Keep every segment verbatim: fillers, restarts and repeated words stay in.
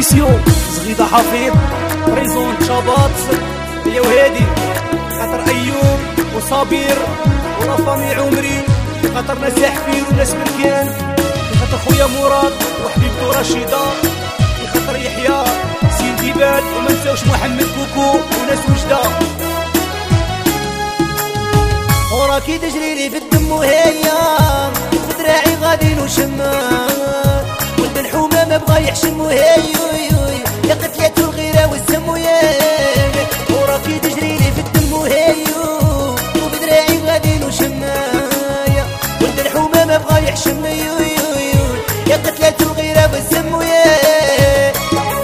اديسيو زغيدة حفيظ بريزون شابات هي وهادي خاطر ايوب وصابير ولا فامي عمري خاطر ناس حفير وناس بركان خاطر خويا مراد وحبيبتو رشيدة خاطر يحيى سيدي بال وما نساوش محمد كوكو وناس وجدة وراكي تجري لي في الدم وهيا في دراعي غادي نشمال ولد الحومه ما بغا يحشم وهيوي يا قتلات الغيره والسم وياك وراكي تجري لي في الدم وهيو وفي دراعي غادي نشمال ولد الحومه ما بغا يحشم يا قتلات الغيره والسم وياك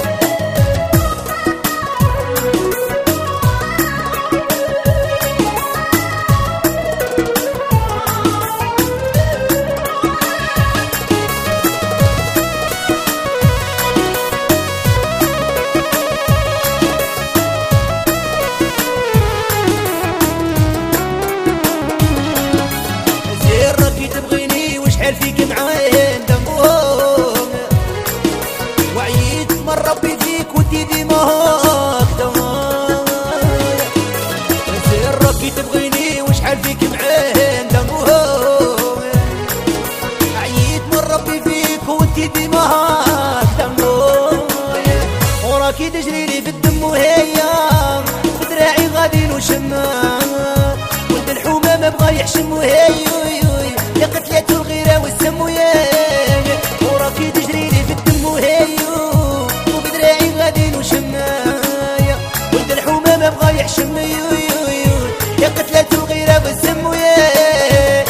فيك معاين دموم وعيت من ربي فيك ودي ديماك دمايا زين ربي تبغيني وشحال فيك معاين دموم عيت من ربي فيك ودي ديماك دمايا وراكي تجري لي في الدم وهيا في دراعي غادي نشمال ولد الحومه ما بغا يحشم وهيو يا قتلات الغيره والسم وياك وراكي تجري لي في الدم وهيو وبدراعي غادي نشمايا ولد الحومه ما بغا يحشم يا قتلات الغيره والسم وياك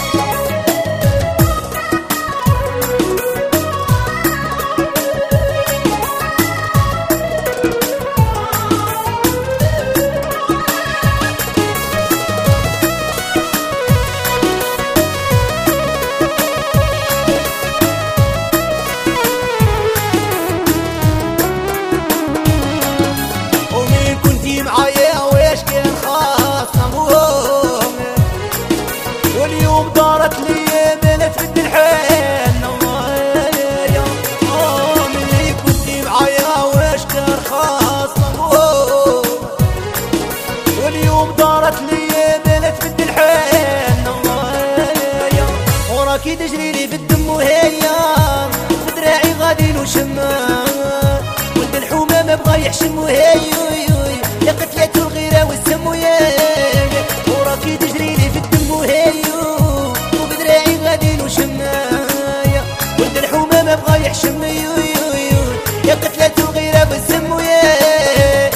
معايا واش كان خاصنا مهم واليوم دارت لي بنت في الحال نوايا اه ملي كنتي معايا واش كان خاصنا مهم واليوم دارت لي بنت في الحال نوايا وراكي تجري لي في الدم وهيا في دراعي غادي نشمال ولد الحومه ما بغا يحشم وهيو يا قتلات الغيره والسم وياك وراكي تجري لي في الدم وهيو وبدراعي غادي نشمايا ولد الحومه ما بغا يحشم يا قتلات الغيره والسم وياك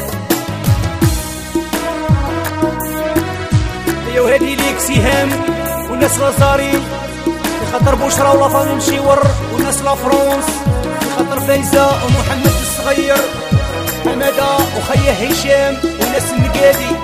يا وهادي ليك سهام والناس لازاري خاطر بشرى ولا فاهم مشيور والناس لا فرونس خاطر فايزه ومحمد الصغير حماده وخيه هشام وناس النقادي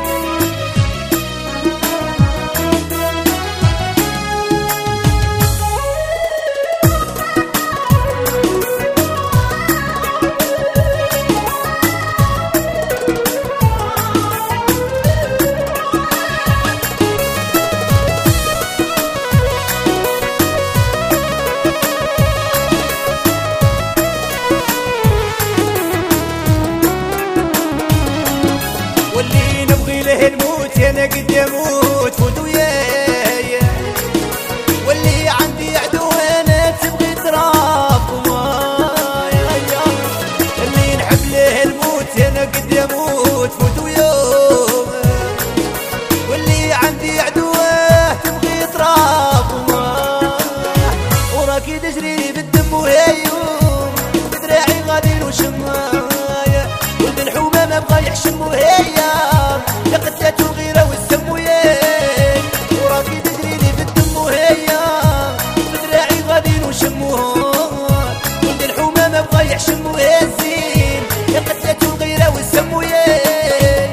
الموت انا قد يموت فوت ويايا واللي عندي عدو انا تبغي تراب ومايا اللي نحب له الموت انا قد يموت فوت ويوم واللي عندي عدوه تبغي تراب ومايا وراكي تجري لي بالدم وهيوم بدراعي غادي نشمايا ولد الحومه ما بغا يحشم وهيا يا قتلات الغيره والسم وياك وراكي تجري لي في الدم وهيا بدراعي غادي نشموها ولد الحومه ما بغا يحشم ويزين يا قتلات الغيره والسم وياك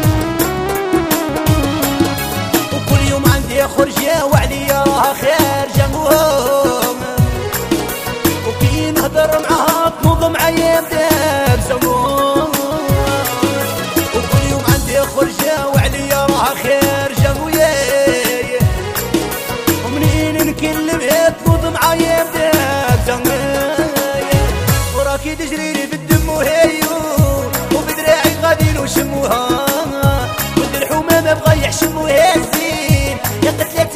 خرجة وعليا راها خارج يحشم ويهزين، يا قتلك